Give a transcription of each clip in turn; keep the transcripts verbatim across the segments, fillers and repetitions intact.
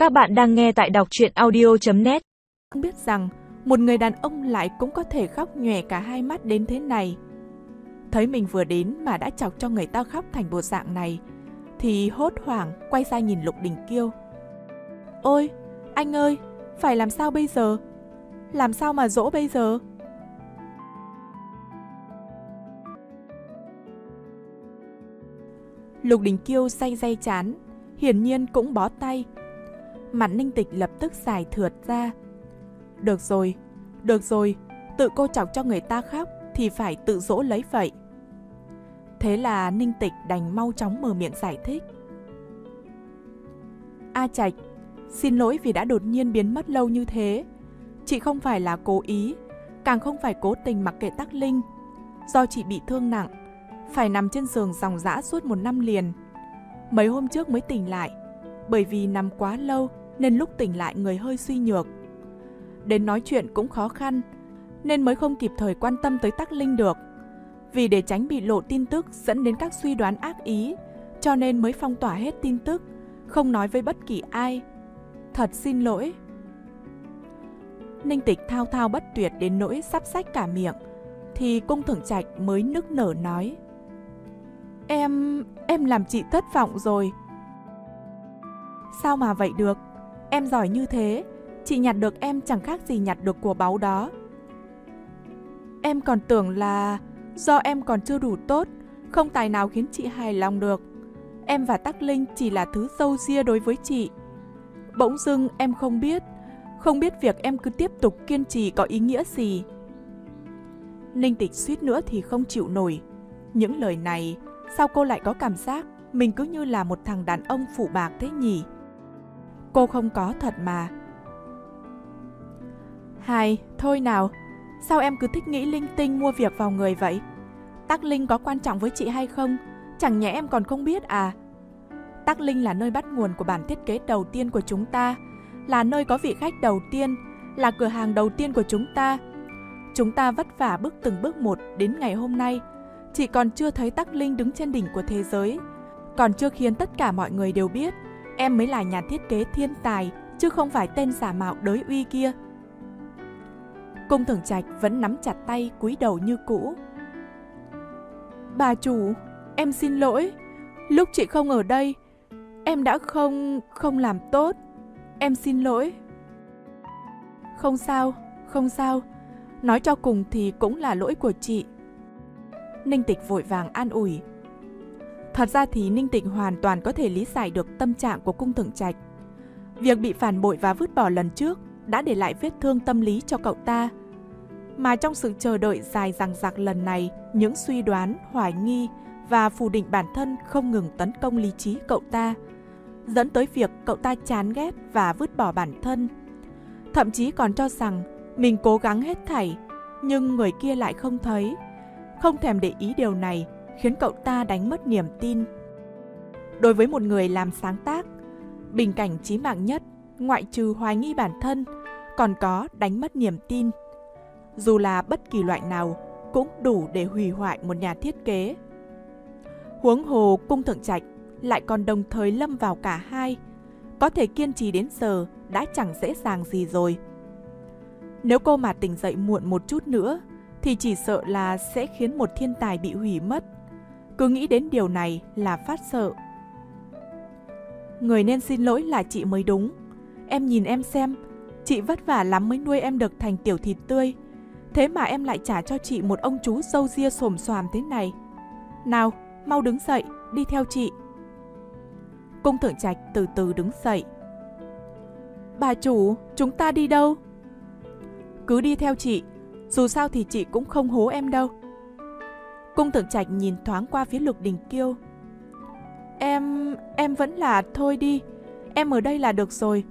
Các bạn đang nghe tại đọc truyện audio chấm net. Không biết rằng một người đàn ông lại cũng có thể khóc nhòe cả hai mắt đến thế này. Thấy mình vừa đến mà đã chọc cho người ta khóc thành bộ dạng này, thì hốt hoảng quay ra nhìn Lục Đình Kiêu. Ôi, anh ơi, phải làm sao bây giờ? Làm sao mà dỗ bây giờ? Lục Đình Kiêu day day chán, hiển nhiên cũng bó tay. Mặt Ninh Tịch lập tức dài thượt ra. Được rồi, được rồi, tự cô chọc cho người ta khóc thì phải tự dỗ lấy vậy. Thế là Ninh Tịch đành mau chóng mở miệng giải thích. A Trạch, xin lỗi vì đã đột nhiên biến mất lâu như thế. Chị không phải là cố ý, càng không phải cố tình mặc kệ Tắc Linh. Do chị bị thương nặng, phải nằm trên giường ròng rã suốt một năm liền. Mấy hôm trước mới tỉnh lại, bởi vì nằm quá lâu nên lúc tỉnh lại người hơi suy nhược. Đến nói chuyện cũng khó khăn, nên mới không kịp thời quan tâm tới Tắc Linh được. Vì để tránh bị lộ tin tức dẫn đến các suy đoán ác ý, cho nên mới phong tỏa hết tin tức, không nói với bất kỳ ai. Thật xin lỗi. Ninh Tịch thao thao bất tuyệt đến nỗi sắp xách cả miệng, thì Cung Thưởng Trạch mới nức nở nói. Em... em làm chị thất vọng rồi. Sao mà vậy được? Em giỏi như thế, chị nhặt được em chẳng khác gì nhặt được của báu đó. Em còn tưởng là do em còn chưa đủ tốt, không tài nào khiến chị hài lòng được. Em và Tắc Linh chỉ là thứ râu ria đối với chị. Bỗng dưng em không biết, không biết việc em cứ tiếp tục kiên trì có ý nghĩa gì. Ninh Tịch suýt nữa thì không chịu nổi. Những lời này, sao cô lại có cảm giác mình cứ như là một thằng đàn ông phụ bạc thế nhỉ? Cô không có thật mà. Hai, thôi nào, sao em cứ thích nghĩ linh tinh mua việc vào người vậy? Tắc Linh có quan trọng với chị hay không? Chẳng nhẽ em còn không biết à? Tắc Linh là nơi bắt nguồn của bản thiết kế đầu tiên của chúng ta, là nơi có vị khách đầu tiên, là cửa hàng đầu tiên của chúng ta. Chúng ta vất vả bước từng bước một đến ngày hôm nay. Chị còn chưa thấy Tắc Linh đứng trên đỉnh của thế giới, còn chưa khiến tất cả mọi người đều biết em mới là nhà thiết kế thiên tài, chứ không phải tên giả mạo đới uy kia. Cung Thưởng Trạch vẫn nắm chặt tay cúi đầu như cũ. Bà chủ, em xin lỗi. Lúc chị không ở đây, em đã không... không làm tốt. Em xin lỗi. Không sao, không sao. Nói cho cùng thì cũng là lỗi của chị. Ninh Tịch vội vàng an ủi. Thật ra thì Ninh Tịch hoàn toàn có thể lý giải được tâm trạng của Cung Thưởng Trạch. Việc bị phản bội và vứt bỏ lần trước đã để lại vết thương tâm lý cho cậu ta. Mà trong sự chờ đợi dài dằng dặc lần này, những suy đoán, hoài nghi và phủ định bản thân không ngừng tấn công lý trí cậu ta, dẫn tới việc cậu ta chán ghét và vứt bỏ bản thân. Thậm chí còn cho rằng mình cố gắng hết thảy, nhưng người kia lại không thấy. Không thèm để ý điều này khiến cậu ta đánh mất niềm tin. Đối với một người làm sáng tác, bình cảnh chí mạng nhất, ngoại trừ hoài nghi bản thân, còn có đánh mất niềm tin. Dù là bất kỳ loại nào cũng đủ để hủy hoại một nhà thiết kế. Huống hồ Cung Thưởng Trạch lại còn đồng thời lâm vào cả hai. Có thể kiên trì đến giờ đã chẳng dễ dàng gì rồi. Nếu cô mà tỉnh dậy muộn một chút nữa thì chỉ sợ là sẽ khiến một thiên tài bị hủy mất. Cứ nghĩ đến điều này là phát sợ. Người nên xin lỗi là chị mới đúng. Em nhìn em xem, chị vất vả lắm mới nuôi em được thành tiểu thịt tươi. Thế mà em lại trả cho chị một ông chú râu ria xồm xoàm thế này. Nào, mau đứng dậy, đi theo chị. Cung Thưởng Trạch từ từ đứng dậy. Bà chủ, chúng ta đi đâu? Cứ đi theo chị, dù sao thì chị cũng không hố em đâu. Cung Thưởng Trạch nhìn thoáng qua phía Lục Đình Kiêu. Em... em vẫn là thôi đi, em ở đây là được rồi.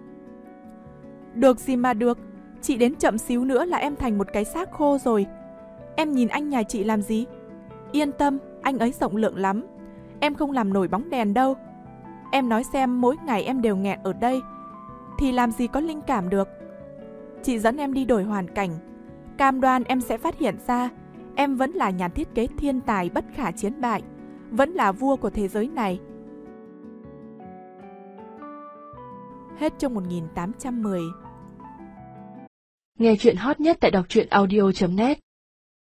Được gì mà được, chị đến chậm xíu nữa là em thành một cái xác khô rồi. Em nhìn anh nhà chị làm gì? Yên tâm, anh ấy rộng lượng lắm. Em không làm nổi bóng đèn đâu. Em nói xem, mỗi ngày em đều nghẹn ở đây thì làm gì có linh cảm được. Chị dẫn em đi đổi hoàn cảnh, cam đoan em sẽ phát hiện ra em vẫn là nhà thiết kế thiên tài bất khả chiến bại, vẫn là vua của thế giới này. Hết chương một nghìn tám trăm mười. Nghe chuyện hot nhất tại đọc truyện audio chấm net.